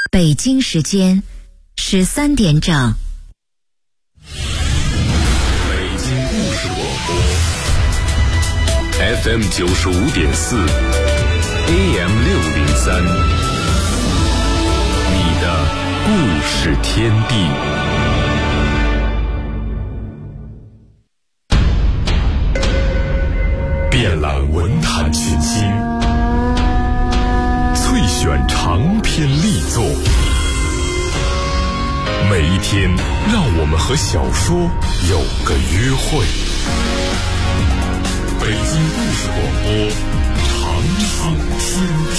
北京时间13点整。 北京故事广播 FM 95.4 AM 603，你的故事天地。遍览文坛群星，萃选长篇力作，每一天让我们和小说有个约会。北京故事广播，长唱天地。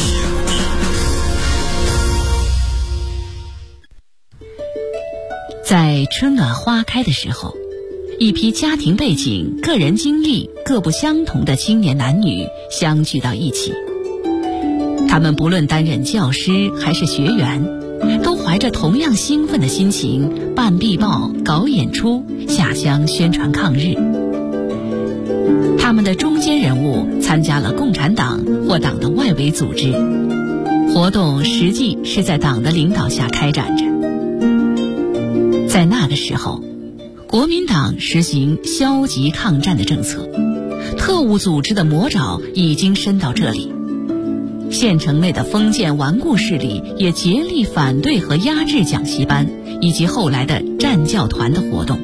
在春暖花开的时候，一批家庭背景、个人经历各不相同的青年男女相聚到一起。他们不论担任教师还是学员，都怀着同样兴奋的心情办壁报、搞演出、下乡宣传抗日。他们的中坚人物参加了共产党或党的外围组织，活动实际是在党的领导下开展着。在那个时候，国民党实行消极抗战的政策，特务组织的魔爪已经伸到这里。县城内的封建顽固势力也竭力反对和压制讲习班以及后来的战教团的活动。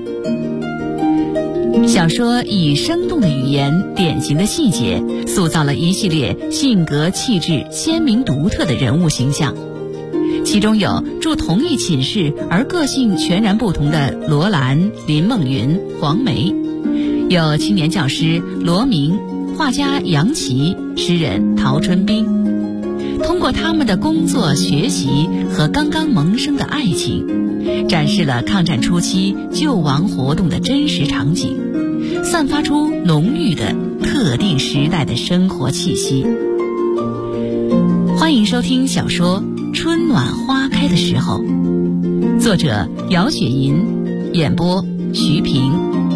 小说以生动的语言、典型的细节，塑造了一系列性格气质鲜明独特的人物形象。其中有住同一寝室而个性全然不同的罗兰、林梦云、黄梅，有青年教师罗明、画家杨琦、诗人陶春冰。通过他们的工作、学习和刚刚萌生的爱情，展示了抗战初期救亡活动的真实场景，散发出浓郁的特定时代的生活气息。欢迎收听小说《春暖花开的时候》，作者姚雪银，演播徐平。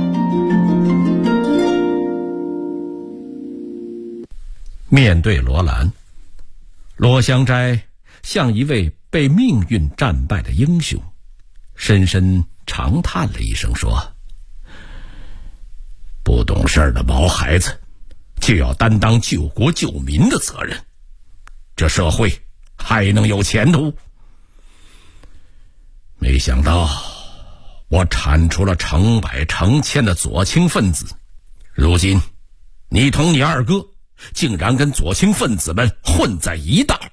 面对罗兰，罗香斋像一位被命运战败的英雄，深深长叹了一声说：不懂事的毛孩子就要担当救国救民的责任，这社会还能有前途？没想到我铲除了成百成千的左倾分子，如今你同你二哥竟然跟左倾分子们混在一道。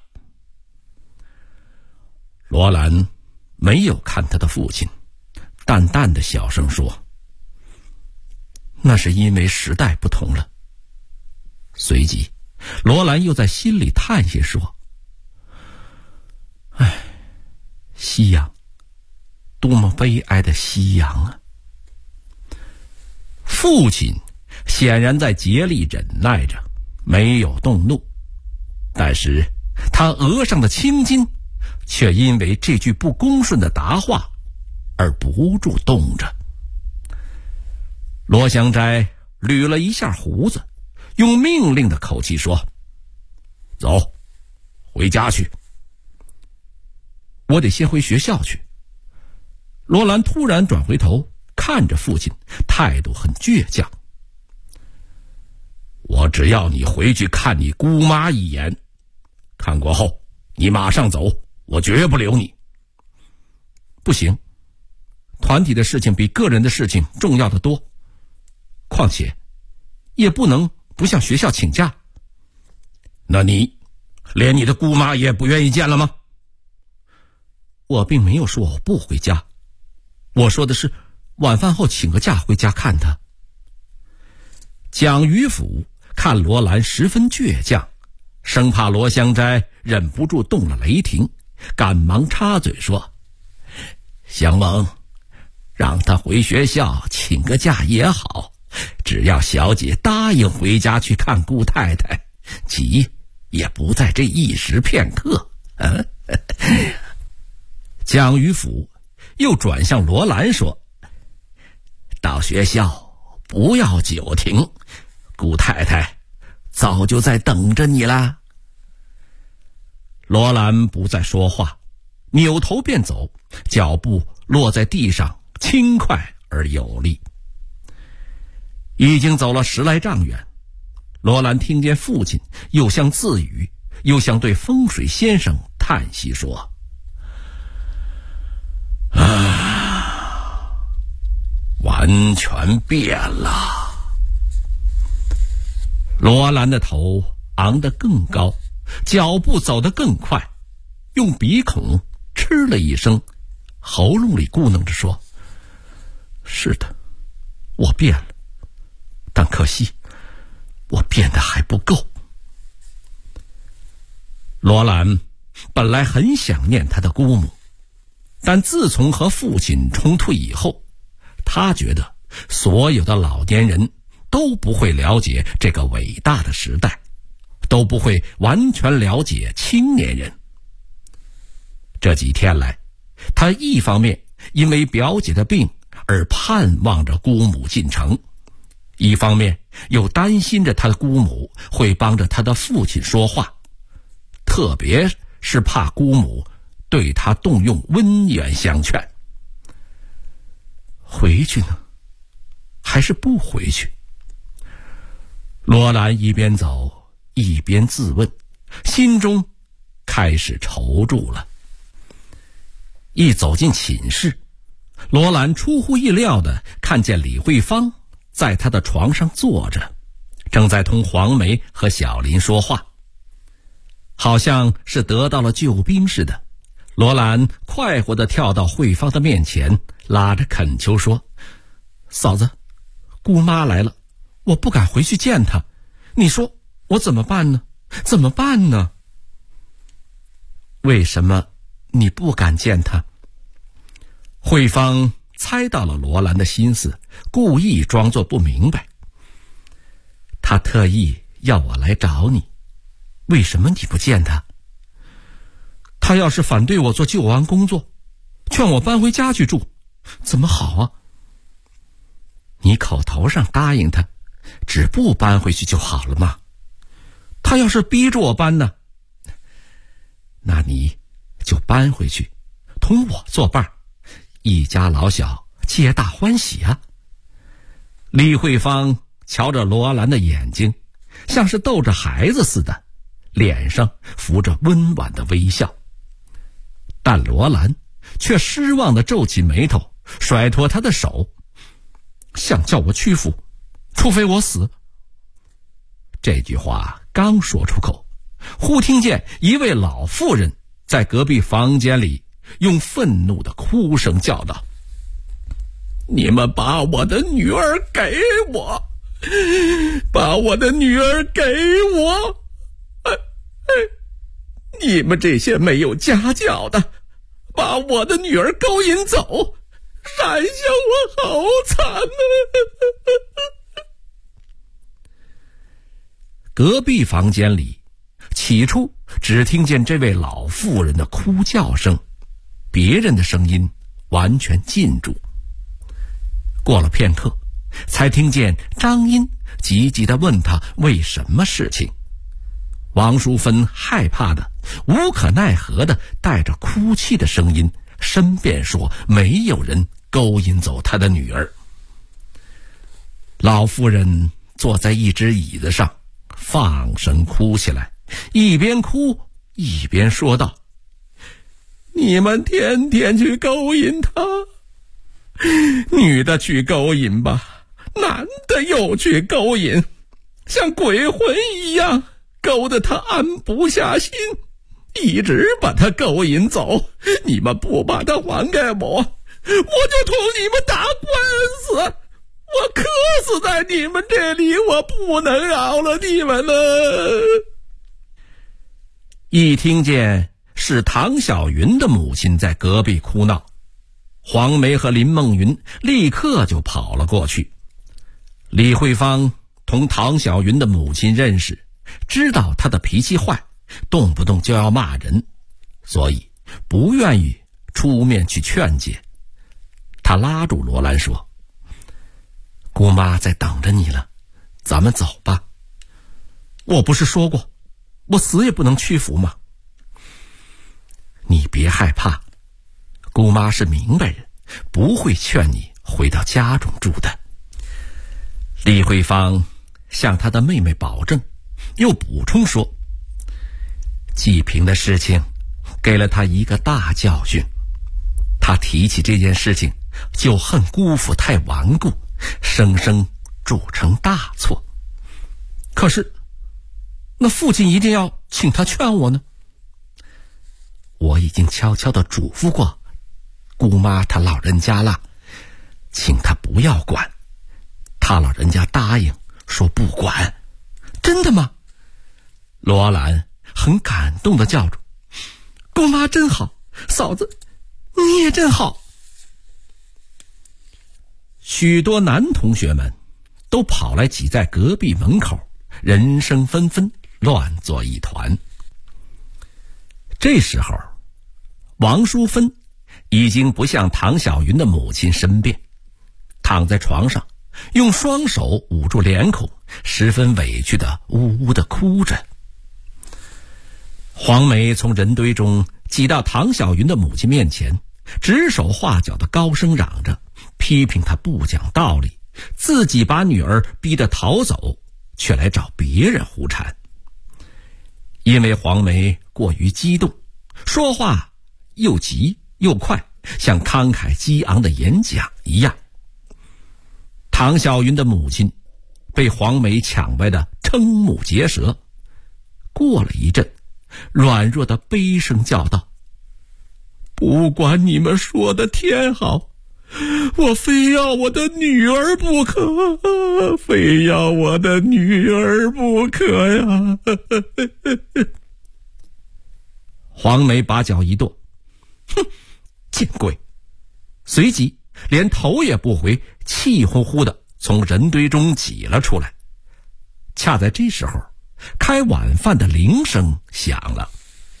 罗兰没有看他的父亲，淡淡的小声说：那是因为时代不同了。随即罗兰又在心里叹息说：唉，夕阳，多么悲哀的夕阳啊！父亲显然在竭力忍耐着，没有动怒，但是他额上的青筋却因为这句不恭顺的答话而不住动着。罗香斋捋了一下胡子，用命令的口气说：走，回家去。我得先回学校去。罗兰突然转回头看着父亲，态度很倔强。我只要你回去看你姑妈一眼，看过后你马上走，我绝不留你。不行，团体的事情比个人的事情重要的多，况且也不能不向学校请假。那你连你的姑妈也不愿意见了吗？我并没有说我不回家，我说的是晚饭后请个假回家看她。蒋于甫看罗兰十分倔强，生怕罗香斋忍不住动了雷霆，赶忙插嘴说：香蒙，让他回学校请个假也好，只要小姐答应回家去看顾太太，急也不在这一时片刻。蒋于甫又转向罗兰说：到学校不要久停，顾太太早就在等着你啦。罗兰不再说话， 扭头便走，脚步落在地上，轻快而有力。已经走了10来丈远，罗兰听见父亲又像自语，又像对风水先生叹息说：“完全变了。”罗兰的头昂得更高，脚步走得更快，用鼻孔嗤了一声，喉咙里咕哝着说：“是的，我变了，但可惜我变得还不够。”罗兰本来很想念他的姑母，但自从和父亲冲突以后，他觉得所有的老年人都不会了解这个伟大的时代，都不会完全了解青年人。这几天来，他一方面因为表姐的病而盼望着姑母进城，一方面又担心着他的姑母会帮着他的父亲说话，特别是怕姑母对他动用温言相劝。回去呢，还是不回去？罗兰一边走一边自问，心中开始踌躇了。一走进寝室，罗兰出乎意料地看见李慧芳在他的床上坐着，正在同黄梅和小林说话，好像是得到了救兵似的。罗兰快活地跳到慧芳的面前，拉着恳求说：“嫂子，姑妈来了，我不敢回去见她，你说我怎么办呢？怎么办呢？”“为什么你不敢见她？”慧芳猜到了罗兰的心思，故意装作不明白。“她特意要我来找你，为什么你不见她？她要是反对我做救亡工作，劝我搬回家去住，怎么好啊？你口头上答应她，只不搬回去就好了嘛。她要是逼着我搬呢，那你就搬回去，同我作伴，一家老小皆大欢喜啊。”李慧芳瞧着罗兰的眼睛，像是逗着孩子似的，脸上浮着温婉的微笑。但罗兰却失望地皱起眉头，甩脱他的手，想叫我屈服，除非我死。这句话刚说出口，忽听见一位老妇人在隔壁房间里用愤怒的哭声叫道：“你们把我的女儿给我，把我的女儿给我！你们这些没有家教的，把我的女儿勾引走，闪下我好惨啊！”隔壁房间里，起初只听见这位老妇人的哭叫声，别人的声音完全禁住。过了片刻，才听见张英急急地问他为什么事情。王淑芬害怕的、无可奈何的带着哭泣的声音申辩说没有人勾引走他的女儿。老妇人坐在一只椅子上放声哭起来，一边哭一边说道：“你们天天去勾引他，女的去勾引吧，男的又去勾引，像鬼魂一样，勾得他安不下心，一直把他勾引走。你们不把他还给我，我就同你们打官司，我渴死在你们这里，我不能饶了你们了。”一听见是唐小云的母亲在隔壁哭闹，黄梅和林梦云立刻就跑了过去。李慧芳同唐小云的母亲认识，知道她的脾气坏，动不动就要骂人，所以不愿意出面去劝解。她拉住罗兰说：“姑妈在等着你了，咱们走吧。我不是说过，我死也不能屈服吗？”“你别别害怕，姑妈是明白人，不会劝你回到家中住的。李慧芳向她的妹妹保证，又补充说，季平的事情给了她一个大教训，她提起这件事情就恨姑父太顽固，生生铸成大错。可是那父亲一定要请他劝我呢。我已经悄悄地嘱咐过姑妈她老人家了，请她不要管。她老人家答应说不管。真的吗？罗兰很感动地叫住，姑妈真好，嫂子你也真好。许多男同学们都跑来挤在隔壁门口，人声纷纷，乱作一团。这时候王淑芬已经不像唐小云的母亲申辩，躺在床上用双手捂住脸孔，十分委屈的呜呜的哭着。黄梅从人堆中挤到唐小云的母亲面前，指手画脚的高声嚷着，批评她不讲道理，自己把女儿逼得逃走，却来找别人胡缠。因为黄梅过于激动，说话又急又快，像慷慨激昂的演讲一样。唐小云的母亲被黄梅抢歪的瞠目结舌，过了一阵，软弱的悲声叫道，不管你们说的天好，我非要我的女儿不可，非要我的女儿不可呀！黄梅把脚一跺，哼，见鬼！随即连头也不回，气呼呼的从人堆中挤了出来。恰在这时候，开晚饭的铃声响了。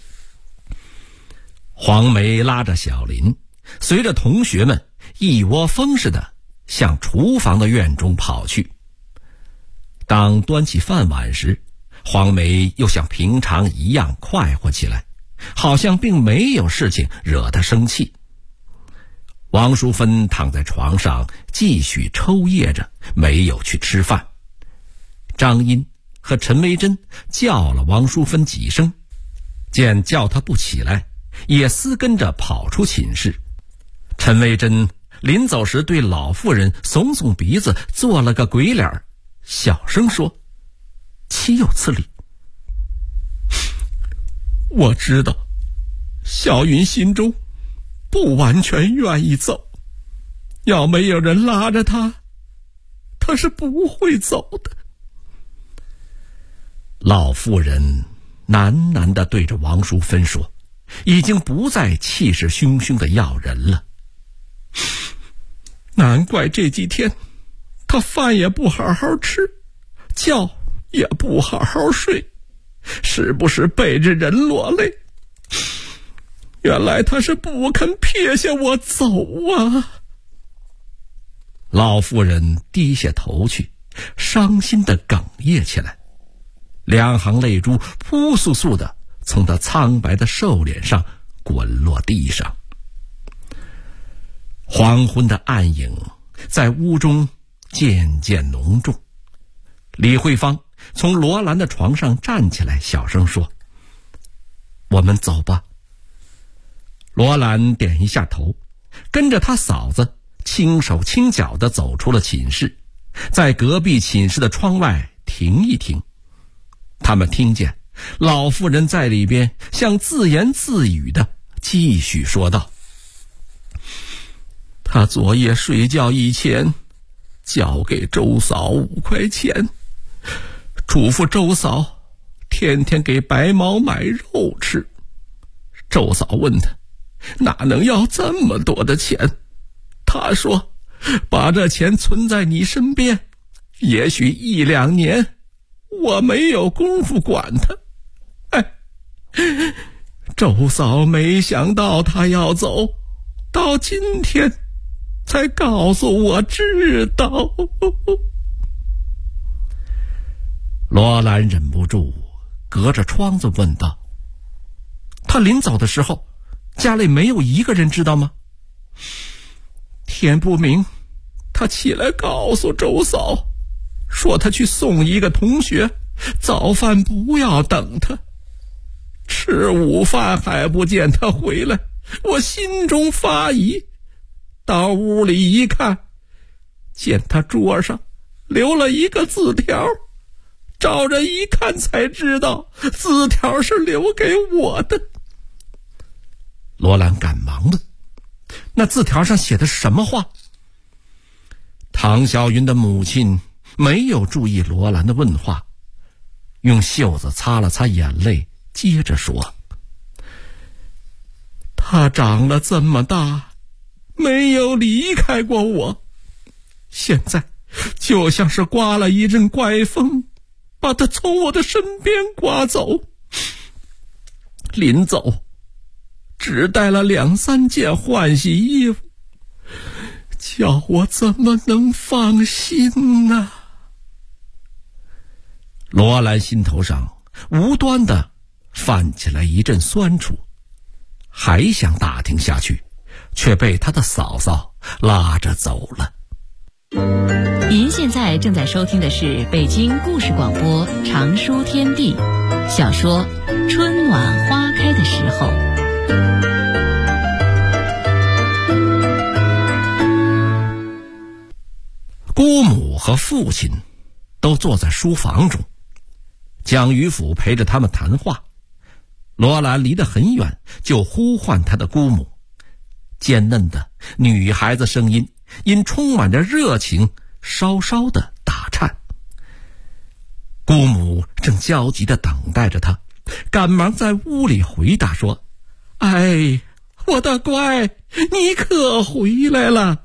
黄梅拉着小林，随着同学们一窝蜂似的向厨房的院中跑去。当端起饭碗时，黄梅又像平常一样快活起来，好像并没有事情惹她生气。王淑芬躺在床上继续抽噎着，没有去吃饭。张英和陈维珍叫了王淑芬几声，见叫她不起来，也私跟着跑出寝室。陈维珍临走时对老妇人耸耸鼻子，做了个鬼脸，小声说，岂有此理。我知道小云心中不完全愿意走，要没有人拉着她是不会走的。老妇人喃喃地对着王淑芬说，已经不再气势汹汹地要人了。难怪这几天她饭也不好好吃，觉也不好好睡，时不时背着人落泪。原来她是不肯撇下我走啊！老妇人低下头去，伤心地哽咽起来，两行泪珠扑簌簌地从她苍白的瘦脸上滚落地上。黄昏的暗影在屋中渐渐浓重。李慧芳从罗兰的床上站起来，小声说，我们走吧。罗兰点一下头，跟着他嫂子轻手轻脚地走出了寝室，在隔壁寝室的窗外停一停。他们听见老妇人在里边像自言自语地继续说道，他昨夜睡觉以前交给周嫂5块钱，嘱咐周嫂天天给白毛买肉吃。周嫂问他哪能要这么多的钱，他说把这钱存在你身边，也许1、2年我没有功夫管他。周嫂没想到他要走，到今天才告诉我知道。罗兰忍不住隔着窗子问道，他临走的时候家里没有一个人知道吗？天不明，他起来告诉周嫂，说他去送一个同学，早饭不要等他。吃午饭还不见他回来，我心中发疑，到屋里一看，见他桌上留了一个字条，照着一看才知道字条是留给我的。罗兰赶忙问，那字条上写的是什么话？唐小云的母亲没有注意罗兰的问话，用袖子擦了擦眼泪，接着说，他长了这么大，没有离开过我，现在就像是刮了一阵怪风，把他从我的身边刮走。临走只带了2、3件换洗衣服，叫我怎么能放心呢？罗兰心头上无端的泛起来一阵酸楚，还想打听下去，却被他的嫂嫂拉着走了。 您现在正在收听的是北京故事广播长书天地小说《春暖花开的时候》。 姑母和父亲都坐在书房中，蒋于甫陪着他们谈话。罗兰离得很远，就呼唤他的姑母，尖嫩的女孩子声音因充满着热情稍稍的打颤。姑母正焦急地等待着他，赶忙在屋里回答说，哎，我的乖，你可回来了。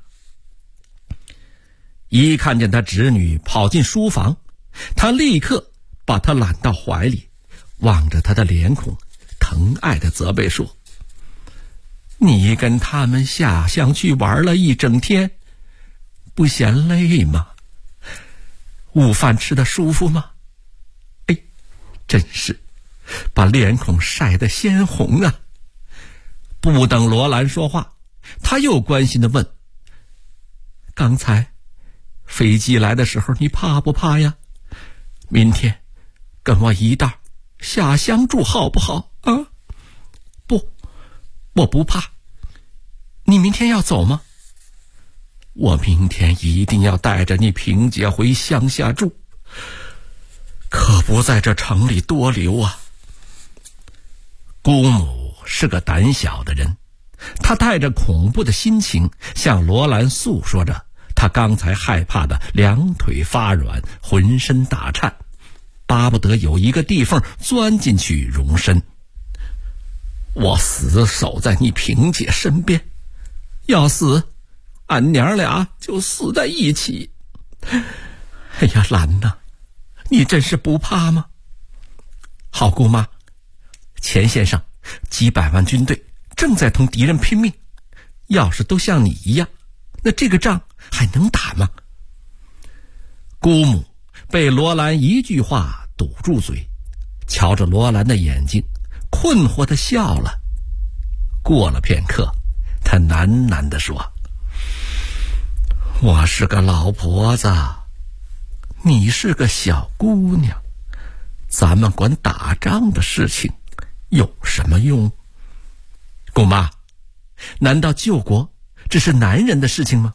一看见他侄女跑进书房，他立刻把她揽到怀里，望着她的脸孔，疼爱地责备说，你跟他们下乡去玩了一整天，不嫌累吗？午饭吃得舒服吗？哎，真是把脸孔晒得鲜红啊。不等罗兰说话，他又关心地问，刚才飞机来的时候你怕不怕呀？明天跟我一道下乡住好不好啊？不，我不怕。你明天要走吗？我明天一定要带着你萍姐回乡下住，可不在这城里多留啊。姑母是个胆小的人，她带着恐怖的心情向罗兰诉说着他刚才害怕的两腿发软，浑身打颤，巴不得有一个地缝钻进去容身。我死守在你萍姐身边，要死俺娘俩就死在一起。哎呀，兰呐，你真是不怕吗？好姑妈，前线上几百万军队正在同敌人拼命，要是都像你一样，那这个仗还能打吗？姑母被罗兰一句话堵住嘴，瞧着罗兰的眼睛，困惑地笑了。过了片刻，她喃喃地说，我是个老婆子，你是个小姑娘，咱们管打仗的事情有什么用？姑妈，难道救国只是男人的事情吗？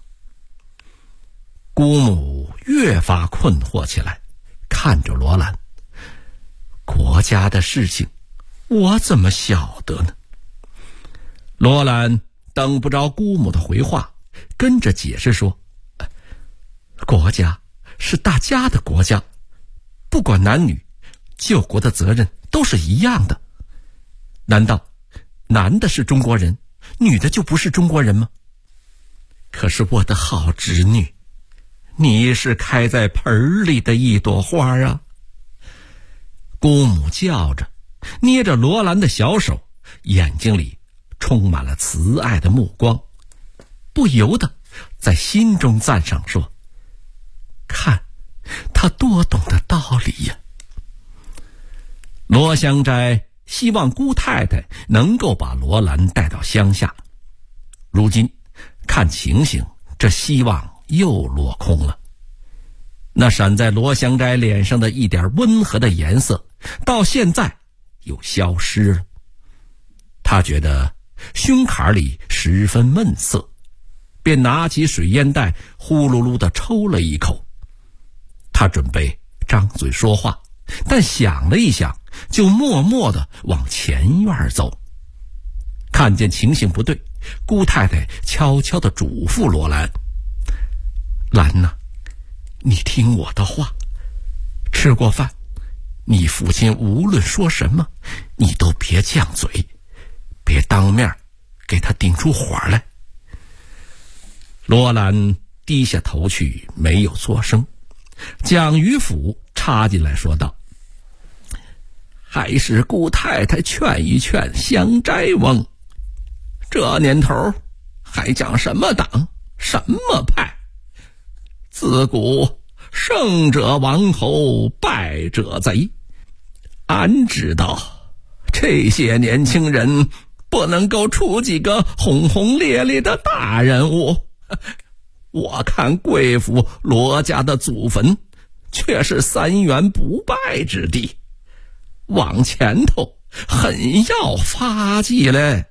姑母越发困惑起来，看着罗兰，国家的事情我怎么晓得呢？罗兰等不着姑母的回话，跟着解释说，国家是大家的国家，不管男女，救国的责任都是一样的。难道男的是中国人，女的就不是中国人吗？可是我的好侄女，你是开在盆里的一朵花啊！姑母叫着，捏着罗兰的小手，眼睛里充满了慈爱的目光，不由得在心中赞赏说，看他多懂得道理呀。罗香斋希望姑太太能够把罗兰带到乡下。如今看情形，这希望又落空了。那闪在罗香斋脸上的一点温和的颜色，到现在又消失了。他觉得胸坎里十分闷涩，便拿起水烟袋呼噜噜地抽了一口。他准备张嘴说话，但想了一想，就默默地往前院走。看见情形不对，姑太太悄悄地嘱咐罗兰：兰呐，你听我的话，吃过饭，你父亲无论说什么，你都别犟嘴，别当面给他顶出火来。罗兰低下头去，没有作声。蒋于府插进来说道：还是姑太太劝一劝香斋翁，这年头还讲什么党什么派？自古胜者王侯，败者贼。俺知道这些年轻人不能够出几个轰轰烈烈的大人物，我看贵府罗家的祖坟却是三元不败之地，往前头很要发迹嘞。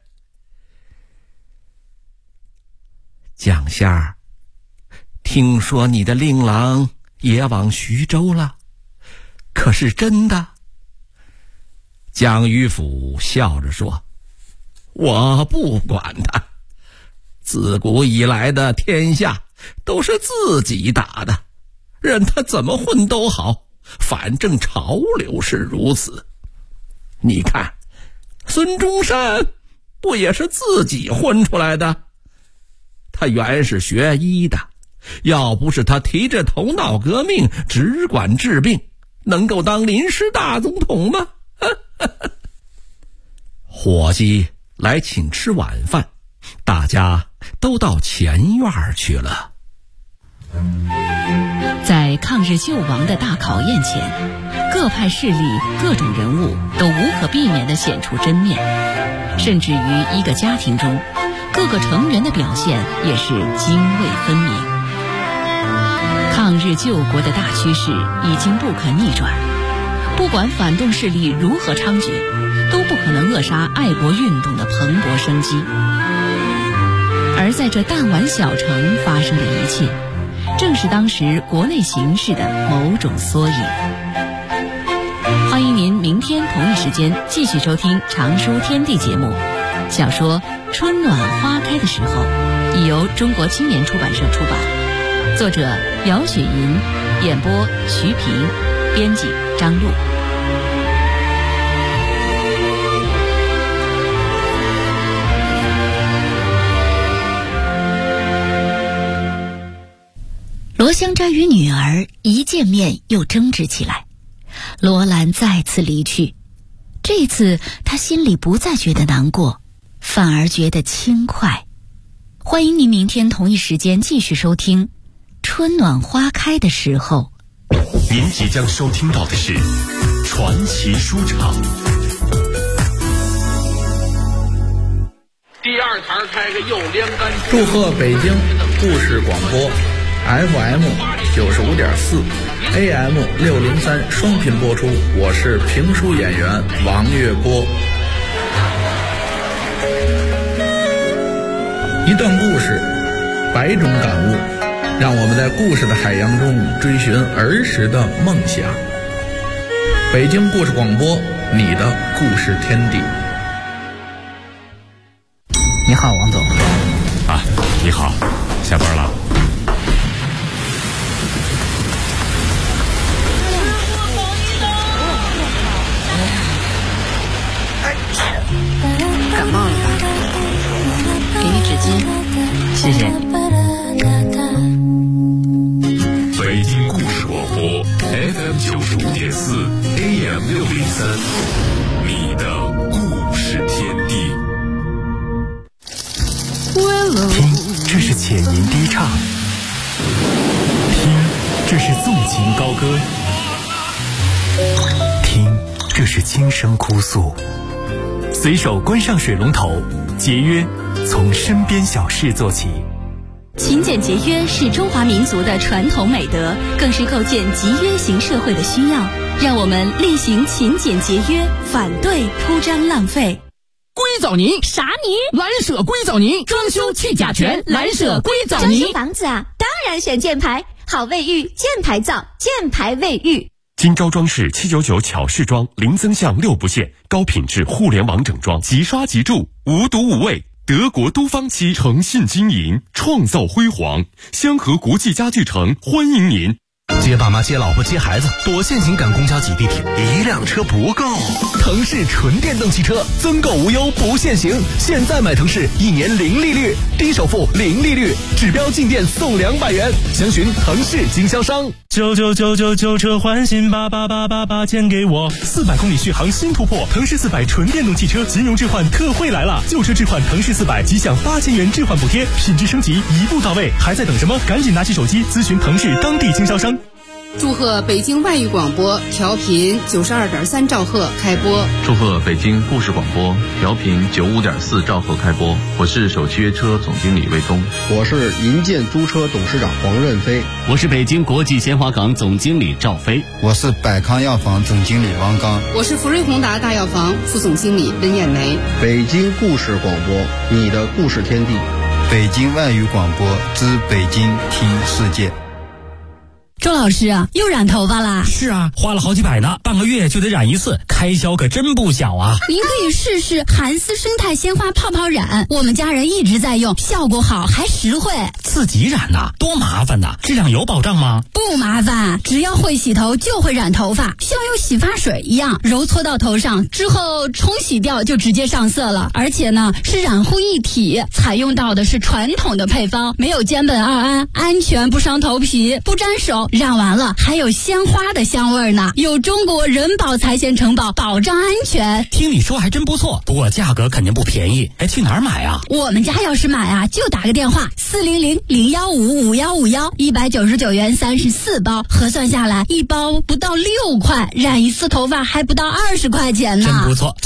蒋仙儿，听说你的令郎也往徐州了，可是真的？蒋于府笑着说：我不管他，自古以来的天下都是自己打的，任他怎么混都好，反正潮流是如此。你看孙中山不也是自己混出来的？他原是学医的，要不是他提着头脑革命，只管治病，能够当临时大总统吗？伙计来请吃晚饭，大家都到前院去了。 在抗日救亡的大考验前，各派势力、各种人物都无可避免地显出真面，甚至于一个家庭中，各个成员的表现也是泾渭分明。抗日救国的大趋势已经不可逆转，不管反动势力如何猖獗，都不可能扼杀爱国运动的蓬勃生机。而在这弹丸小城发生的一切，正是当时国内形势的某种缩影。欢迎您明天同一时间继续收听常书天地节目。小说《春暖花开的时候》已由中国青年出版社出版，作者姚雪银，演播徐平，编辑张璐。罗香斋与女儿一见面又争执起来，罗兰再次离去，这次他心里不再觉得难过，反而觉得轻快。欢迎您明天同一时间继续收听《春暖花开的时候》。 您即将收听到的是传奇书场。 第二台开个右连杆。 祝贺北京故事广播 FM 95.4 AM 603双频播出，我是评书演员王月波。一段故事，百种感悟，让我们在故事的海洋中追寻儿时的梦想。北京故事广播，你的故事天地。 你好，王总。 啊，你好，下班了。 感冒了吧？给你纸巾， 谢谢。 北京故事广播 FM 95.4 AM 603，你的故事天地。 听，这是浅吟低唱；听，这是纵情高歌；听，这是轻声哭诉。 随手关上水龙头，节约从身边小事做起。 勤俭节约是中华民族的传统美德，更是构建集约型社会的需要。让我们厉行勤俭节约，反对铺张浪费。 硅藻泥啥泥？ 蓝舍硅藻泥，装修去甲醛，蓝舍硅藻泥。 装修房子啊，当然选箭牌，好卫浴，箭牌造，箭牌卫浴。 金招装饰799巧饰装，零增项6不限，高品质互联网整装，即刷即住，无毒无味。德国都方漆诚信经营，创造辉煌。香河国际家具城欢迎您。 接爸妈、接老婆、接孩子，躲现行赶公交挤地铁，一辆车不够。腾势纯电动汽车，增购无忧不限行。现在买腾势，1年0利率，低首付0利率，指标进店送200元。详询腾势经销商。 99999车换新8888钱给我。 400公里续航新突破，腾势400纯电动汽车金融置换特惠来了，旧车置换腾势400即享8000元置换补贴，品质升级一步到位，还在等什么？赶紧拿起手机咨询腾势当地经销商。 祝贺北京外语广播调频92.3兆赫开播。 祝贺北京故事广播调频95.4兆赫开播。我是首汽约车总经理魏东。 我是银建租车董事长黄任飞。 我是北京国际鲜花港总经理赵飞。 我是百康药房总经理王刚。 我是福瑞宏达大药房副总经理温艳梅。 北京故事广播，你的故事天地。 北京外语广播之北京听世界。 周老师啊，又染头发啦？ 是啊，花了好几百呢，半个月就得染一次，开销可真不小啊。 您可以试试韩丝生态鲜花泡泡染，我们家人一直在用，效果好还实惠。 自己染呐，多麻烦呐！质量有保障吗？ 不麻烦，只要会洗头就会染头发，像用洗发水一样，揉搓到头上之后冲洗掉就直接上色了。而且呢，是染护一体，采用到的是传统的配方，没有间苯2胺，安全不伤头皮，不沾手。染完了还有鲜花的香味呢，有中国人保财险承保，保障安全。 听你说还真不错，不过价格肯定不便宜。哎，去哪儿买啊？ 我们家要是买啊，就打个电话400-015-5151，199元34包，核算下来一包不到6块，染一次头发还不到20块钱呢。 真不错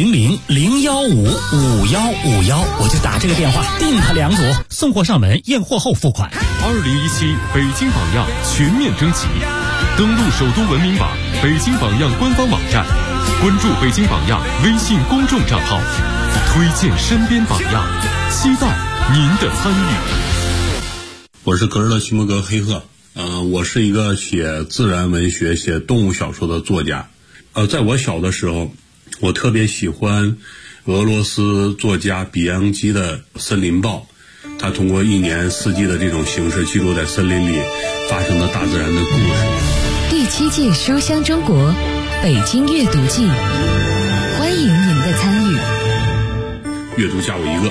，400-015-5151，我就打这个电话订它2组，送货上门，验货后付款。 2017北京榜样全面征集，登录首都文明网、北京榜样官方网站，关注北京榜样微信公众账号，推荐身边榜样，期待您的参与。 我是格日勒徐摩格黑鹤，我是一个写自然文学、写动物小说的作家。在我小的时候，我特别喜欢俄罗斯作家比昂基的《森林报》。他通过1年4季的这种形式，记录在森林里发生的大自然的故事。 第7届书香中国北京阅读季，欢迎您的参与。 阅读加我一个。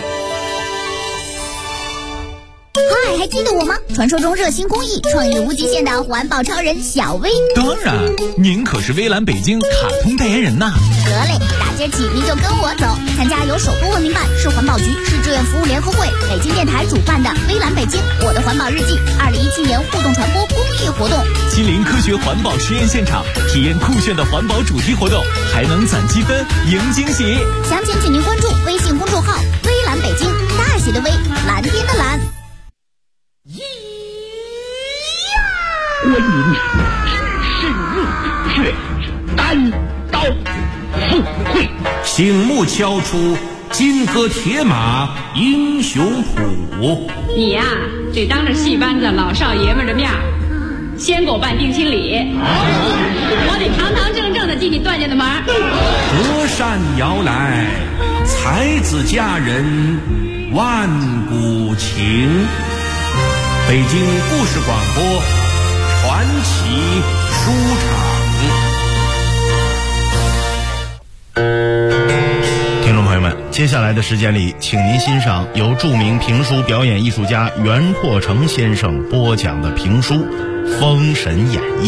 嗨，还记得我吗？传说中热心公益、创意无极限的环保超人小薇。 当然，您可是微蓝北京卡通代言人呐。 得嘞，大街起您就跟我走，参加由首都文明办、市环保局、市志愿服务联合会、北京电台主办的微蓝北京我的环保日记2017年互动传播公益活动， 亲临科学环保实验现场，体验酷炫的环保主题活动，还能攒积分赢惊喜。 详情请您关注微信公众号微蓝北京，大写的微，蓝天的蓝。 观音慎入却单刀赴会， 醒目敲出金戈铁马英雄谱。 你呀，得当着戏班子老少爷们的面先给我办定亲礼，我得堂堂正正的进你段家的门。 隔山遥来，才子佳人万古情。北京故事广播传奇书场。 听众朋友们，接下来的时间里，请您欣赏由著名评书表演艺术家袁阔成先生播讲的评书《封神演义》。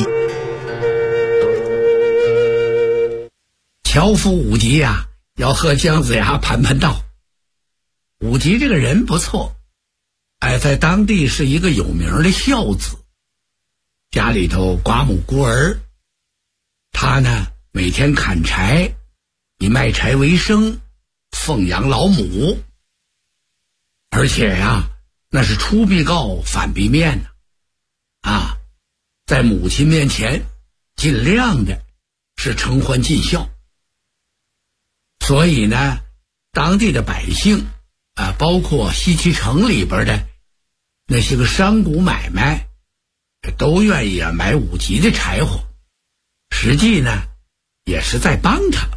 樵夫武吉呀，要和姜子牙盘盘道。武吉这个人不错，在当地是一个有名的孝子，家里头寡母孤儿，他呢每天砍柴，以卖柴为生， 奉养老母，而且呀，那是出必告反必面呢，在母亲面前尽量的是承欢尽孝。所以呢，当地的百姓包括西岐城里边的那些个商贾买卖，都愿意买武吉的柴火，实际呢也是在帮他。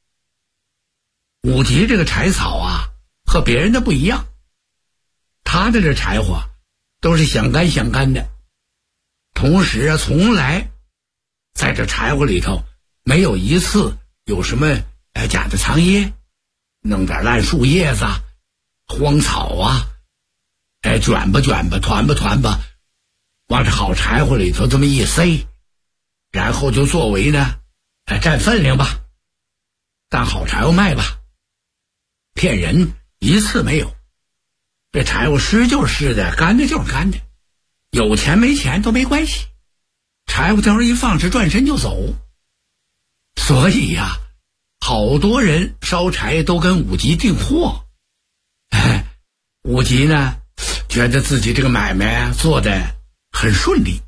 武吉这个柴草和别人的不一样，他的这柴火都是想干想干的，同时从来在这柴火里头没有一次有什么假的藏掖，弄点烂树叶子荒草卷吧团吧往这好柴火里头这么一塞，然后就作为呢占分量吧，当好柴火卖吧，骗人一次没有。这柴火湿就是湿的，干的就是干的，有钱没钱都没关系，柴火条一放是转身就走。所以好多人烧柴都跟武吉订货。武吉呢觉得自己这个买卖做得很顺利。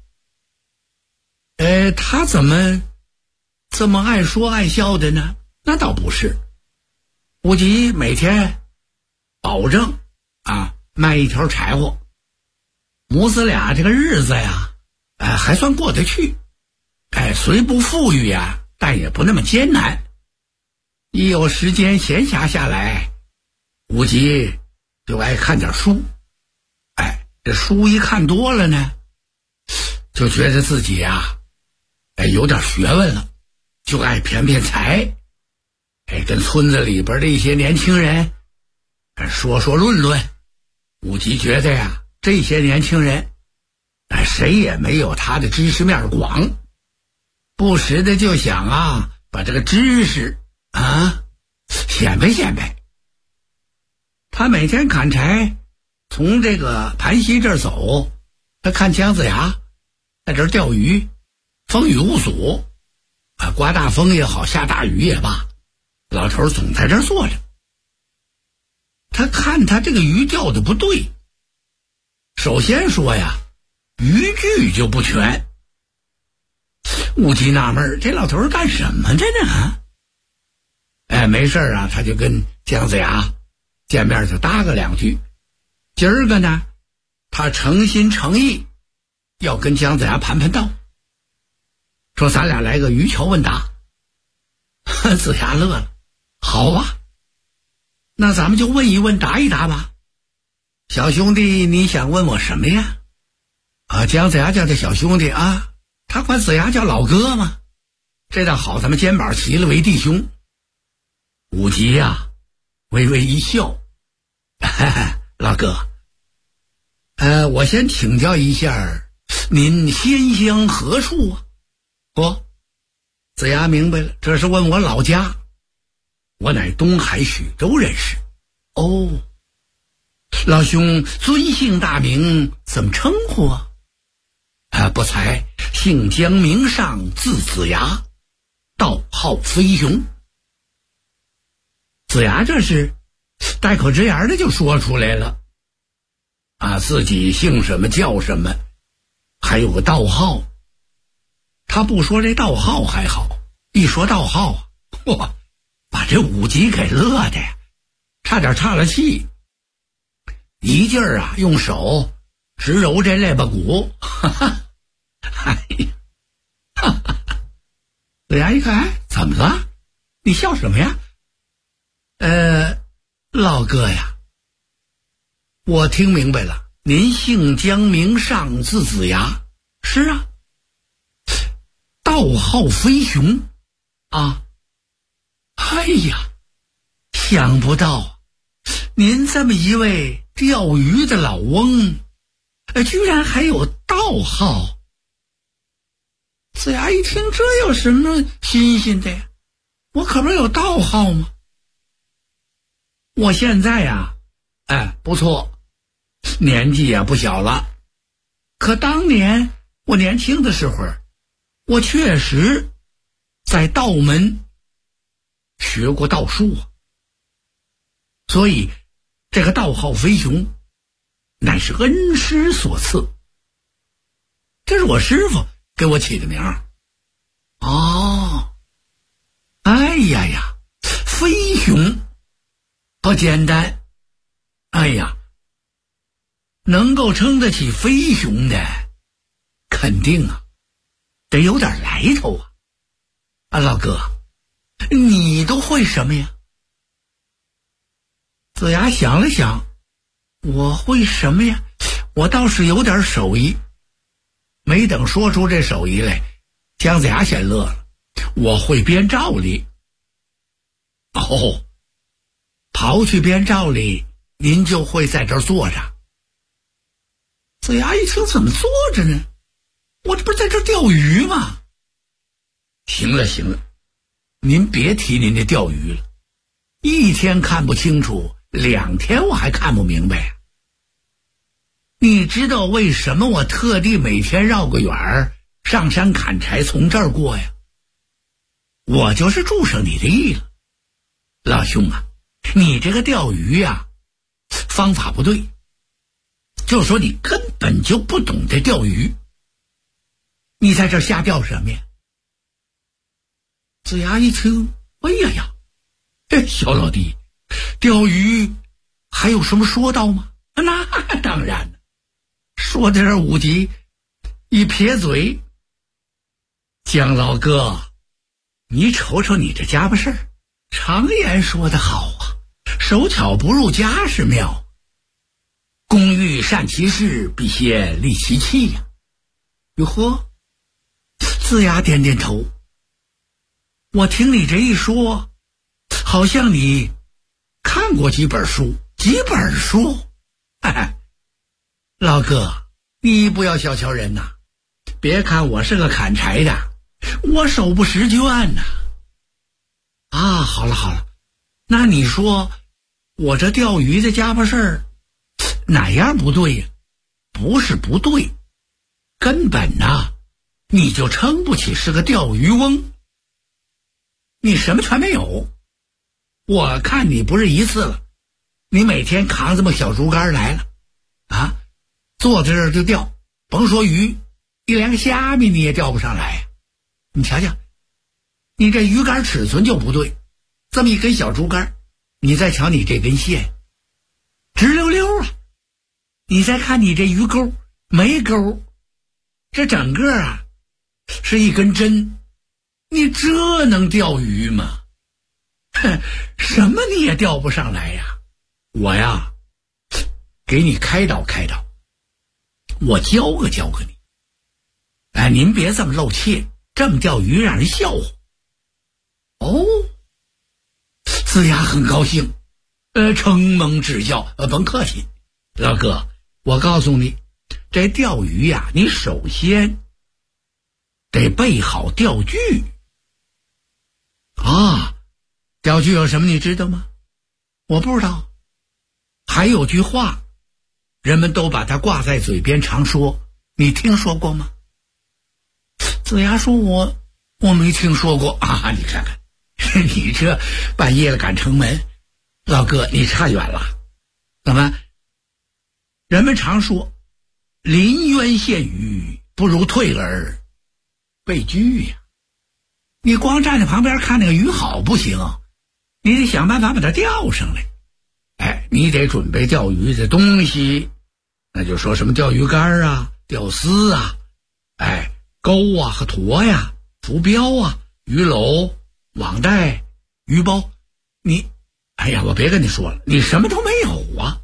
他怎么这么爱说爱笑的呢？那倒不是，武吉每天保证卖一条柴火，母子俩这个日子还算过得去。虽不富裕但也不那么艰难。一有时间闲暇下来，武吉就爱看点书。这书一看多了呢，就觉得自己有点学问了，就爱骗财，跟村子里边的一些年轻人说论。武吉觉得这些年轻人谁也没有他的知识面广，不时的就想把这个知识显摆。他每天砍柴，从这个盘溪这儿走，他看姜子牙在这儿钓鱼，风雨无阻，刮大风也好，下大雨也罢，老头总在这儿坐着。他看他这个鱼钓的不对，首先说渔具就不全。武吉纳闷，这老头干什么的呢？没事他就跟姜子牙见面就搭个两句。今儿个呢，他诚心诚意要跟姜子牙盘道，说咱俩来个渔樵问答。子牙乐了，好那咱们就问一问答一答吧。小兄弟，你想问我什么呀？姜子牙叫这小兄弟他管子牙叫老哥嘛，这倒好，咱们肩膀齐了为弟兄。武吉微微一笑，老哥，我先请教一下，您先乡何处子牙明白了，这是问我老家，我乃东海许州人士。老兄尊姓大名，怎么称呼不才，姓姜名尚，字子牙，道号飞熊。子牙这是带口直言的就说出来了自己姓什么叫什么，还有个道号。他不说这道号还好，一说道号把这武吉给乐的差点岔了气，一劲儿用手直揉这肋巴骨。子牙一看，怎么了？你笑什么呀？老哥呀，我听明白了，您姓姜名尚，字子牙。是道号飞熊哎呀，想不到您这么一位钓鱼的老翁，居然还有道号。子牙一听，这有什么新鲜的呀？我可不是有道号吗？我现在不错，年纪也不小了，可当年我年轻的时候，我确实在道门学过道术所以这个道号飞熊乃是恩师所赐，这是我师傅给我起的名儿。哦，哎呀呀，飞熊不简单，哎呀，能够称得起飞熊的，肯定啊得有点来头啊。老哥，你都会什么呀？子牙想了想，我会什么呀？我倒是有点手艺。没等说出这手艺来，姜子牙先乐了。我会编照例。哦，刨去编照例，您就会在这儿坐着。子牙一听，怎么坐着呢？我这不是在这儿钓鱼吗？行了，您别提您的钓鱼了，一天看不清楚，2天我还看不明白呀。你知道为什么我特地每天绕个远儿上山砍柴从这儿过呀？我就是助上你的意了。老兄啊，你这个钓鱼呀，方法不对，就是说你根本就不懂得钓鱼，你在这儿瞎钓什么呀？子牙一听，哎呀呀，小老弟，钓鱼还有什么说道吗？那当然了。说到这武吉一撇嘴，姜老哥，你瞅瞅你这家伙事儿，常言说得好啊，手巧不入家事庙，工欲善其事，必先利其器呀。哟呵，子牙点点头。我听你这一说，好像你看过几本书。老哥，你不要小瞧人呐，别看我是个砍柴的，我手不释卷呐。好了，那你说我这钓鱼的家伙事儿哪样不对呀？不是不对，根本呐你就称不起是个钓鱼翁，你什么全没有。我看你不是一次了，你每天扛这么小竹竿来了啊，坐在这儿就钓，甭说鱼，一连个虾米你也钓不上来。你瞧瞧，你这鱼竿尺寸就不对，这么一根小竹竿，你再瞧你这根线直溜溜啊，你再看你这鱼钩没钩，这整个啊是一根针，你这能钓鱼吗？什么你也钓不上来呀。我呀给你开导开导，我教个你。您别这么露怯，这么钓鱼让人笑话。哦，子牙很高兴，承蒙指教，甭客气。老哥，我告诉你，这钓鱼呀，你首先得备好钓具啊。钓具有什么你知道吗？我不知道。还有句话，人们都把它挂在嘴边常说，你听说过吗？子牙说我没听说过啊。你看看，你这半夜了赶城门，老哥你差远了。怎么？人们常说临渊羡鱼，不如退而备具呀。你光站在旁边看那个鱼好不行，你得想办法把它钓上来。你得准备钓鱼的东西，那就说什么钓鱼竿啊、钓丝啊、钩啊和砣呀、浮标啊、鱼篓、网袋、鱼包。我别跟你说了，你什么都没有啊。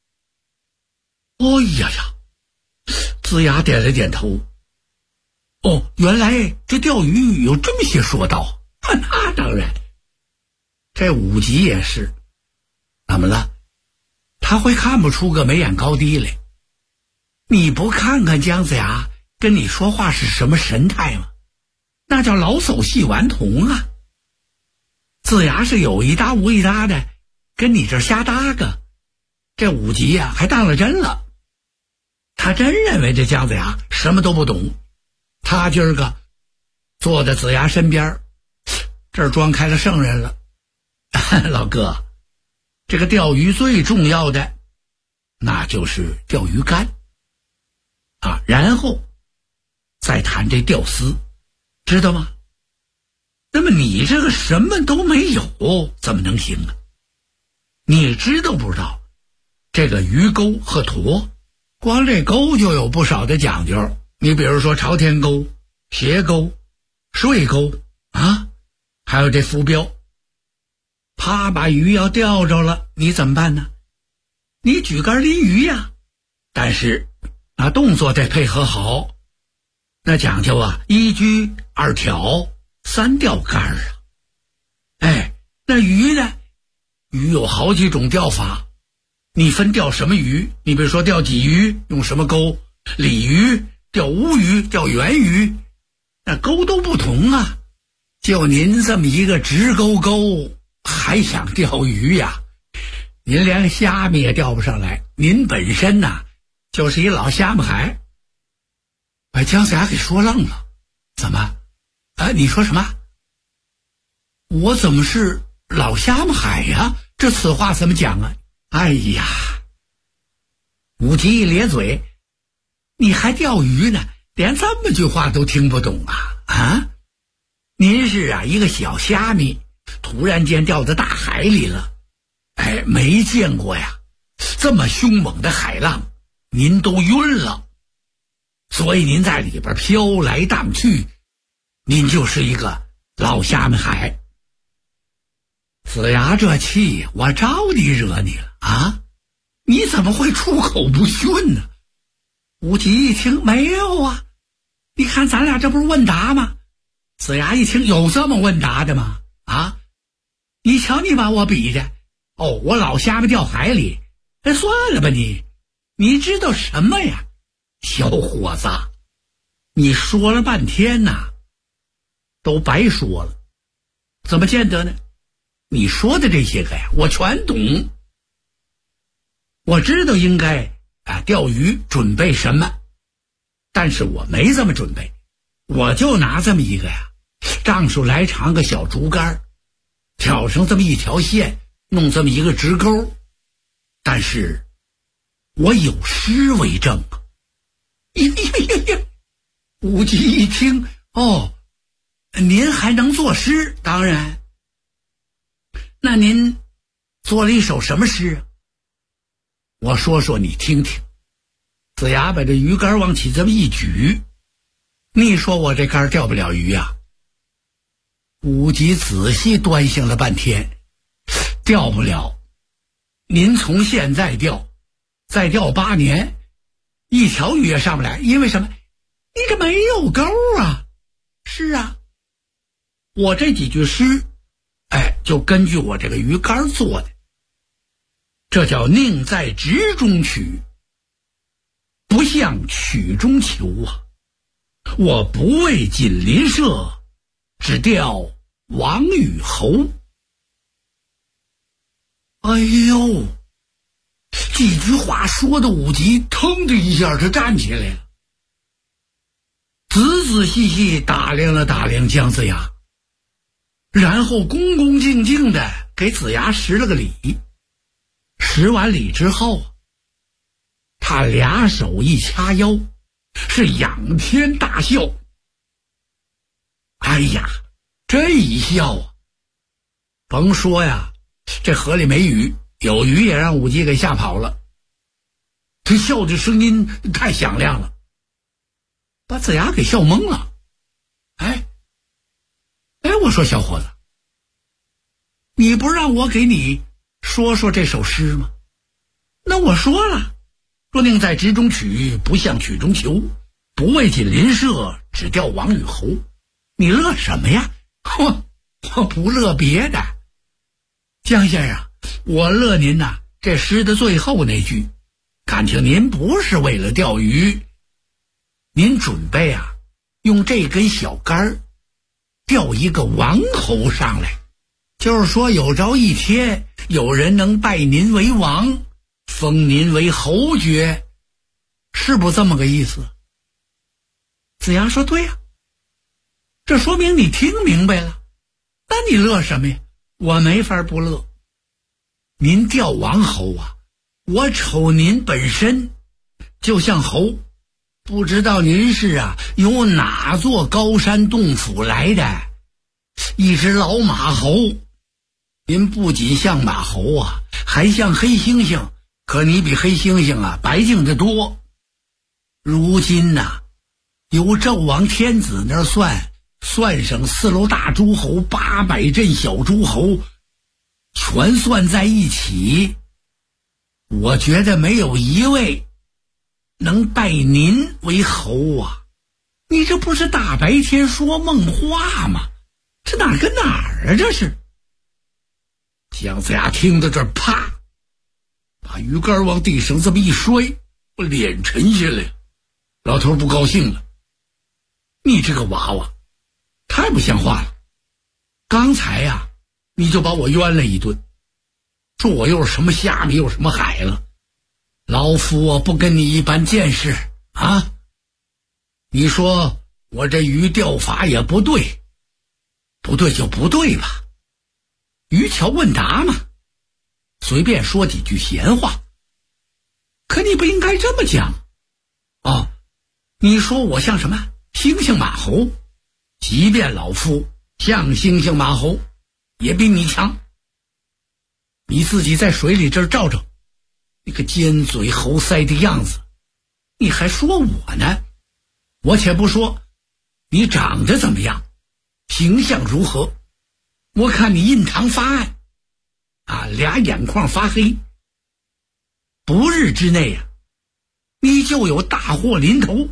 子牙点了点头。原来这钓鱼有这么些说道。那当然，这武吉也是。怎么了？他会看不出个眉眼高低来？你不看看姜子牙跟你说话是什么神态吗？那叫老叟戏顽童啊。子牙是有一搭无一搭的跟你这瞎搭个，这武吉呀还当了真了。他真认为这姜子牙什么都不懂。他今儿个坐在子牙身边，这儿装开了圣人了。老哥， 这个钓鱼最重要的那就是钓鱼竿啊，然后再谈这钓丝，知道吗？那么你这个什么都没有怎么能行啊？你知道不知道这个鱼钩和砣，光这钩就有不少的讲究。你比如说朝天钩、斜钩、睡钩啊，还有这浮标。啪，把鱼要钓着了，你怎么办呢？你举竿拎鱼呀，但是动作得配合好。那讲究啊，1举2挑3钓竿啊。那鱼呢？鱼有好几种钓法，你分钓什么鱼？你比如说钓鲫鱼用什么钩，鲤鱼、钓乌鱼、钓圆鱼，那钩都不同啊。就您这么一个直钩钩，还想钓鱼呀？您连虾米也钓不上来，您本身呐就是一老虾米海。把姜子牙给说愣了，怎么？你说什么？我怎么是老虾米海呀？这此话怎么讲啊？哎呀，武吉一咧嘴，你还钓鱼呢，连这么句话都听不懂啊？您是一个小虾米，突然间掉到大海里了，没见过呀，这么凶猛的海浪，您都晕了，所以您在里边飘来荡去，您就是一个老虾米海。子牙这气，我招你惹你了啊？你怎么会出口不逊呢？武吉一听，没有啊，你看咱俩这不是问答吗？子牙一听，有这么问答的吗？你瞧你把我比的，我老虾米掉海里，算了吧你知道什么呀？小伙子，你说了半天呐，都白说了，怎么见得呢？你说的这些个呀，我全懂，我知道应该钓鱼准备什么，但是我没这么准备，我就拿这么一个丈数来长个小竹竿，挑上这么一条线，弄这么一个直钩，但是我有诗为证啊！武吉一听，您还能作诗？当然。那您做了一首什么诗啊？我说说你听听。子牙把这鱼竿往起这么一举，你说我这竿钓不了鱼啊？武吉仔细端详了半天，钓不了。您从现在钓，再钓8年，一条鱼也上不来，因为什么？你这没有钩啊。是啊，我这几句诗就根据我这个鱼竿做的，这叫宁在直中取，不向曲中求啊！我不为锦鳞社，只钓王与侯。哎呦，几句话说的武吉腾的一下就站起来了，仔仔细细打量了打量姜子牙，然后恭恭敬敬的给子牙施了个礼。施完礼之后，他俩手一掐腰，是仰天大笑。哎呀，这一笑甭说呀，这河里没鱼，有鱼也让武吉给吓跑了。他笑的声音太响亮了，把子牙给笑懵了。我说小伙子，你不让我给你说说这首诗吗？那我说了，说宁在直中取，不向曲中求，不为锦鳞社，只钓王与侯。你乐什么呀？我不乐别的。姜先生，我乐您这诗的最后那句，感情您不是为了钓鱼，您准备用这根小竿钓一个王侯上来，就是说有朝一天有人能拜您为王，封您为侯爵，是不这么个意思？子牙说对呀，这说明你听明白了。那你乐什么呀？我没法不乐。 您吊王侯啊，我瞅您本身就像猴，不知道您是由哪座高山洞府来的一只老马猴。您不仅像马猴啊，还像黑猩猩，可你比黑猩猩白净得多。如今由纣王天子那儿算上4楼大诸侯800镇小诸侯，全算在一起，我觉得没有一位能拜您为侯啊！你这不是大白天说梦话吗？这哪儿跟哪儿啊？这是！姜子牙听到这儿，啪，把鱼竿往地上这么一摔，我脸沉下来。老头不高兴了，你这个娃娃太不像话了！刚才你就把我冤了一顿，说我又是什么虾米又是什么海了，老夫不跟你一般见识啊！你说我这鱼钓法也不对，不对就不对吧，渔樵问答嘛，随便说几句闲话。可你不应该这么讲啊！你说我像什么猩猩马猴，即便老夫像猩猩马猴也比你强。你自己在水里这儿照照，那个尖嘴猴腮的样子，你还说我呢？我且不说你长得怎么样，形象如何，我看你印堂发暗俩眼眶发黑，不日之内你就有大祸临头。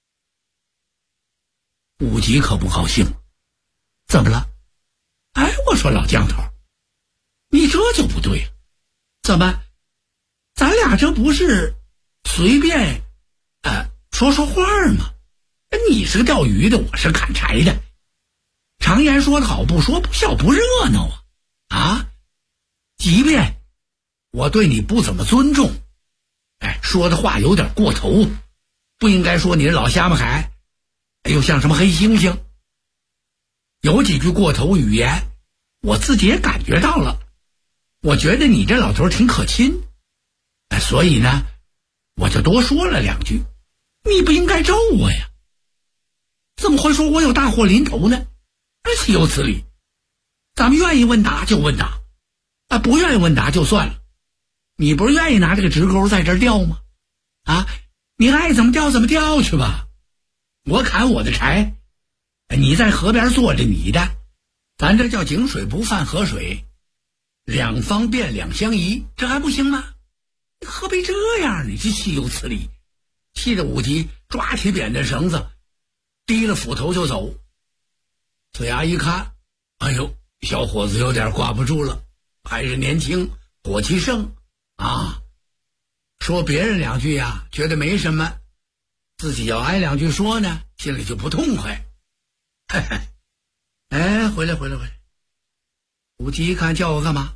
武吉可不高兴，怎么了？我说老姜头，你这就不对了。怎么？咱俩这不是随便说说话吗？你是个钓鱼的，我是砍柴的。常言说得好，不说不笑不热闹即便我对你不怎么尊重，说的话有点过头，不应该说你是老虾米海，又像什么黑猩猩，有几句过头语言我自己也感觉到了。我觉得你这老头挺可亲，所以呢我就多说了2句。你不应该咒我呀，怎么会说我有大祸临头呢？岂有此理！咱们愿意问答就问答，不愿意问答就算了。你不是愿意拿这个直钩在这儿钓吗？你爱怎么钓怎么钓去吧。我砍我的柴，你在河边坐着你的，咱这叫井水不犯河水，两方便两相宜，这还不行吗？何必这样？你这岂有此理！气得武吉抓起扁担绳子，提了斧头就走。子牙一看，哎呦，小伙子有点挂不住了，还是年轻，火气盛说别人2句觉得没什么，自己要挨2句说呢，心里就不痛快。回来。武吉一看，叫我干嘛？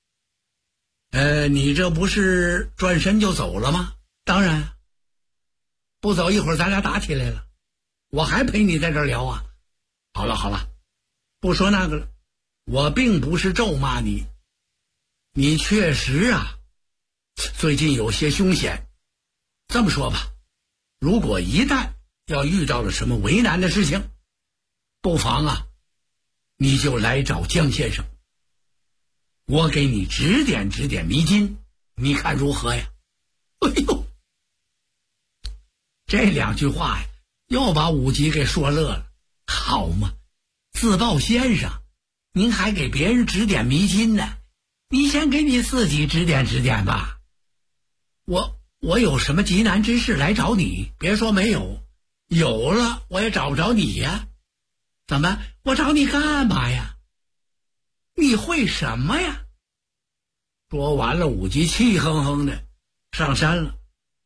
你这不是转身就走了吗？当然，不走一会儿咱俩打起来了，我还陪你在这儿聊好了，不说那个了。我并不是咒骂你，你确实最近有些凶险。这么说吧，如果一旦要遇到了什么为难的事情，不妨你就来找姜先生，我给你指点指点迷津，你看如何呀？这2句话又把武吉给说乐了。好嘛，自报先生，您还给别人指点迷津呢？你先给你自己指点指点吧。我有什么急难之事来找你？别说没有，有了我也找不着你呀。怎么？我找你干嘛呀？你会什么呀？说完了，武吉气哼哼的上山了。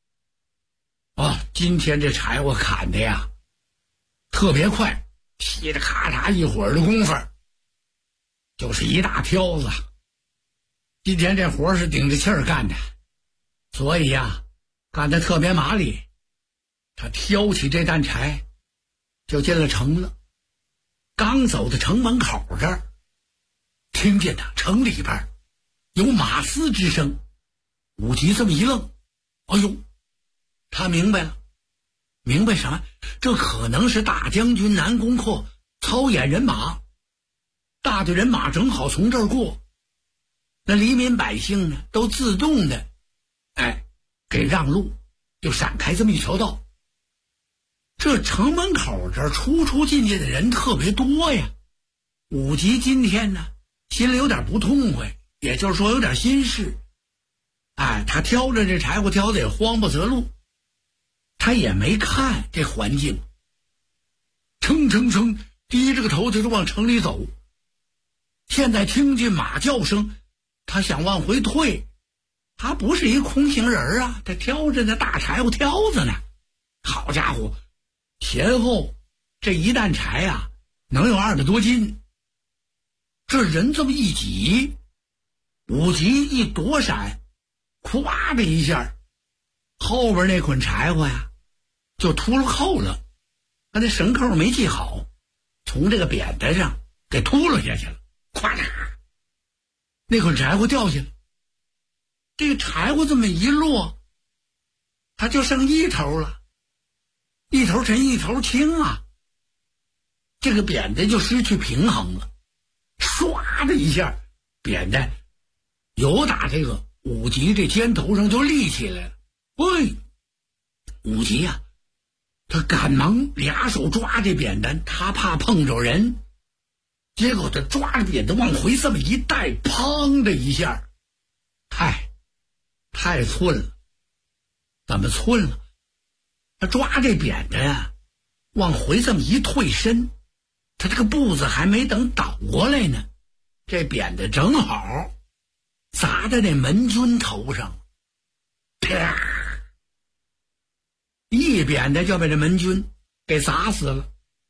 今天这柴我砍的特别快，劈着咔嚓一会儿的功夫，就是一大挑子。今天这活是顶着气儿干的，所以干得特别麻利。他挑起这担柴就进了城了。刚走到城门口这儿，听见城里边有马嘶之声。武吉这么一愣，哎呦，他明白了，明白什么？这可能是大将军南宫阔操演人马，大队人马正好从这儿过，那黎民百姓呢都自动的给让路，就闪开这么一条道。这城门口这儿出进进的人特别多呀。武吉今天呢心里有点不痛快，也就是说有点心事。他挑着这柴火挑的也慌不择路，他也没看这环境，蹭蹭蹭低着个头就是往城里走。现在听见马叫声，他想往回退，他不是一空行人啊，他挑着那大柴火挑着呢。好家伙，前后这一担柴啊能有200多斤。这人这么一挤，武吉一躲闪，咵的一下，后边那捆柴火呀就秃了扣了，他那绳扣没系好，从这个扁担上给秃了下去了，咵嚓，那捆柴火掉下来。这个柴火这么一落，它就剩一头了，一头沉一头轻啊，这个扁担就失去平衡了，唰的一下，扁担由打这个武吉这肩头上就立起来了。喂，武吉呀，他赶忙俩手抓这扁担，他怕碰着人，结果他抓着扁担往回这么一带，砰的一下，太寸了。怎么寸了？他抓这扁担啊，往回这么一退身，他这个步子还没等倒过来呢，这扁担正好砸在那门军头上，啪！一扁担就被这门军给砸死了。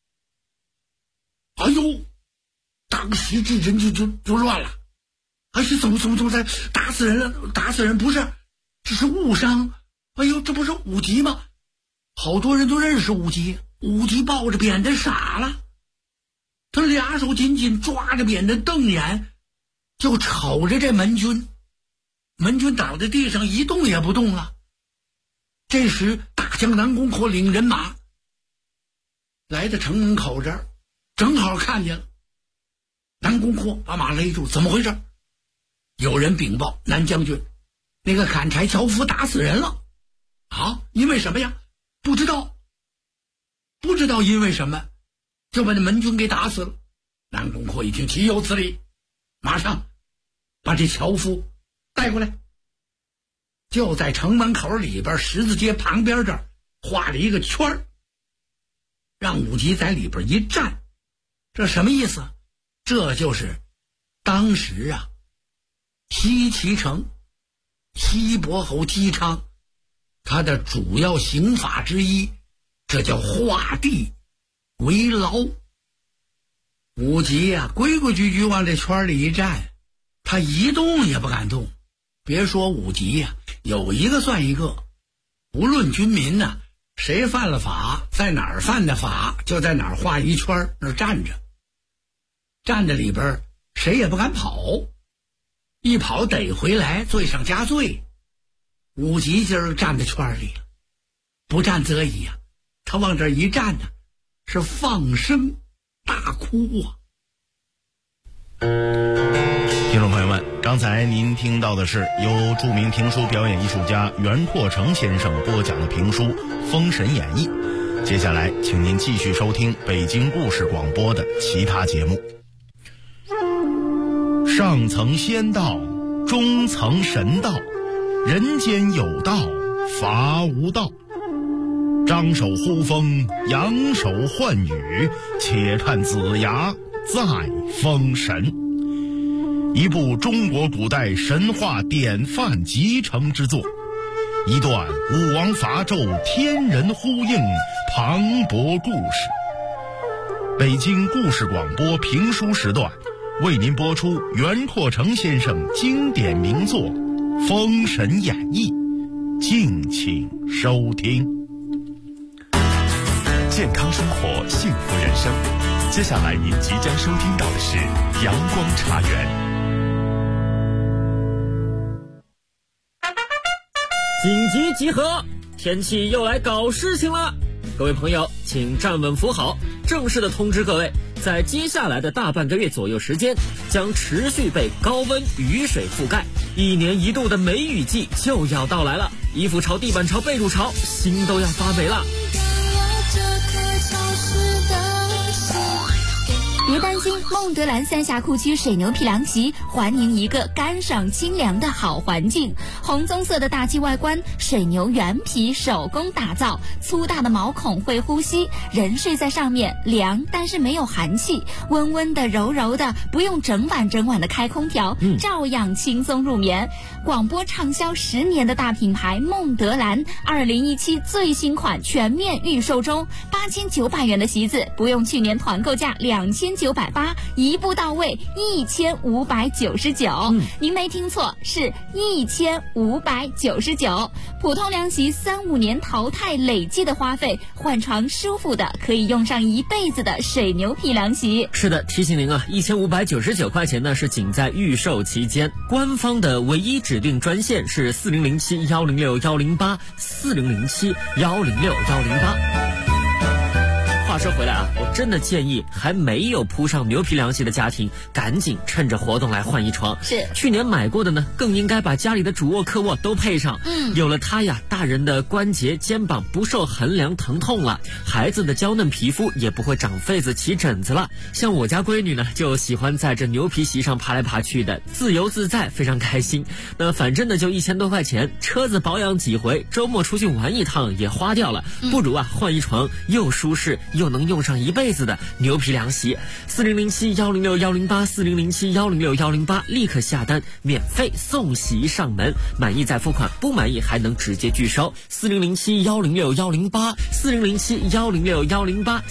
哎呦！当时这人就乱了。哎呀，怎么在打死人了？打死人不是，这是误伤。哎呦，这不是武吉吗？好多人都认识武吉。武吉抱着扁担傻了，他俩手紧紧抓着扁担，瞪眼就瞅着这门军。门军倒在地上一动也不动了。这时大将南宫阔领人马来到城门口这儿，正好看见了。南宫阔把马勒住，怎么回事？有人禀报南将军，那个砍柴樵夫打死人了。啊，因为什么呀？不知道因为什么，就把那门军给打死了。南宫阔一听岂有此理，马上把这樵夫带过来，就在城门口里边十字街旁边这儿画了一个圈，让武吉在里边一站。这什么意思？这就是当时啊西岐城西伯侯姬昌他的主要刑法之一，这叫画地为牢。武吉啊规规矩矩往这圈里一站，他一动也不敢动。别说武吉呀，有一个算一个，无论军民呢，谁犯了法，在哪儿犯的法，就在哪儿画一圈，那儿站着，站在里边谁也不敢跑，一跑逮回来罪上加罪。武吉今儿站在圈里了，不站则已呀，他往这一站呢，是放声大哭啊。 听众朋友们，刚才您听到的是由著名评书表演艺术家袁拓成先生播讲的评书《封神演义》。接下来请您继续收听北京故事广播的其他节目。上层仙道，中层神道，人间有道，法无道。张手呼风，扬手唤雨，且看子牙再封神。一部中国古代神话典范集成之作，一段武王伐纣天人呼应磅礴故事。北京故事广播评书时段为您播出袁拓成先生经典名作《封神演义》，敬请收听。 健康生活，幸福人生。接下来您即将收听到的是阳光茶园。 紧急集合，天气又来搞事情了。各位朋友，请站稳扶好，正式的通知各位，在接下来的大半个月左右时间，将持续被高温雨水覆盖，1年1度的梅雨季就要到来了。衣服潮、地板潮、被褥潮，心都要发霉了。 别担心，孟德兰三峡库区水牛皮凉席还您一个干爽清凉的好环境。红棕色的大气外观，水牛原皮手工打造，粗大的毛孔会呼吸，人睡在上面凉，但是没有寒气，温温的柔柔的，不用整晚的开空调，照样轻松入眠。广播畅销10年的大品牌孟德兰，2017最新款全面预售中，8900元的席子不用去年团购价2980，一步到位1599。您没听错，是1599。普通凉席3-5年淘汰累计的花费，换床舒服的可以用上一辈子的水牛皮凉席。 是的，提醒您啊，1599块钱呢是仅在预售期间，官方的唯一指定专线是4007-106-108 4007-106-108。话说回来啊，我真的建议还没有铺上牛皮凉席的家庭，赶紧趁着活动来换一床。 是， 去年买过的呢，更应该把家里的主卧、客卧都配上。有了它呀，大人的关节、肩膀不受寒凉疼痛了，孩子的娇嫩皮肤也不会长痱子、起疹子了。像我家闺女呢，就喜欢在这牛皮席上爬来爬去的，自由自在，非常开心。那反正呢，就1000多块钱，车子保养几回，周末出去玩一趟也花掉了，不如啊换一床又舒适又能用上一辈子的牛皮凉席。4007-106-108 4007-106-108，立刻下单，免费送席上门，满意再付款，不满意还能直接拒收。4007-106-108 4007-106-108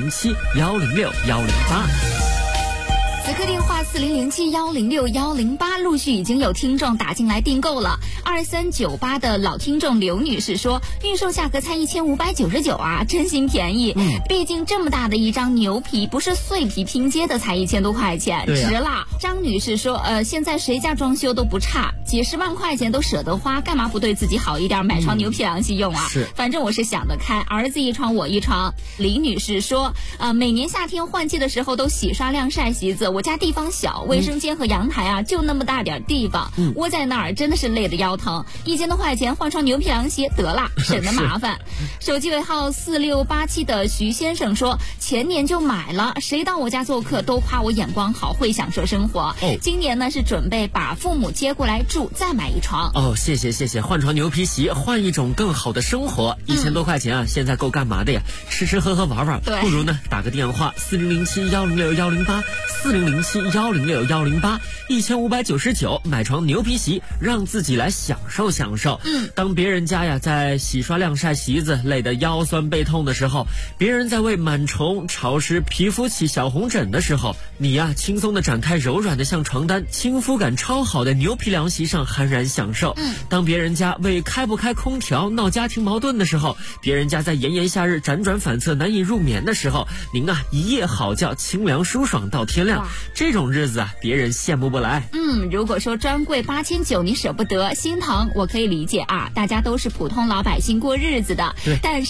4007-106-108。 此刻电话4007-106-108，陆续已经有听众打进来订购了。2398的老听众刘女士说，预售价格才1599啊，真心便宜。毕竟这么大的一张牛皮，不是碎皮拼接的，才1000多块钱，值了。张女士说，现在谁家装修都不差，几10万块钱都舍得花，干嘛不对自己好一点，买床牛皮凉席用啊？是，反正我是想得开，儿子一床我一床。李女士说，每年夏天换季的时候都洗刷晾晒席子，我家地方小，卫生间和阳台啊就那么大点地方，窝在那儿真的是累得腰疼。1000多块钱换床牛皮凉席得了，省得麻烦。手机尾号4687的徐先生说，前年就买了，谁到我家做客都夸我眼光好，会享受生活。今年呢是准备把父母接过来住，再买一床。 谢谢，换床牛皮席，换一种更好的生活。1000多块钱啊，现在够干嘛的呀？吃吃喝喝玩玩，不如呢打个电话4007-106-108 4007-106-108 1599，买床牛皮席，让自己来享受享受。当别人家呀在洗刷晾晒席子累得腰酸背痛的时候，别人在为螨虫潮湿皮肤起小红疹的时候，你呀轻松的展开柔软的像床单，亲肤感超好的牛皮凉席上酣然享受。当别人家为开不开空调闹家庭矛盾的时候，别人家在炎炎夏日辗转反侧难以入眠的时候，您啊一夜好觉，清凉舒爽到天亮。这种日子啊，别人羡慕不来。 如果说专柜8900你舍不得心疼，我可以理解啊，大家都是普通老百姓过日子的，但是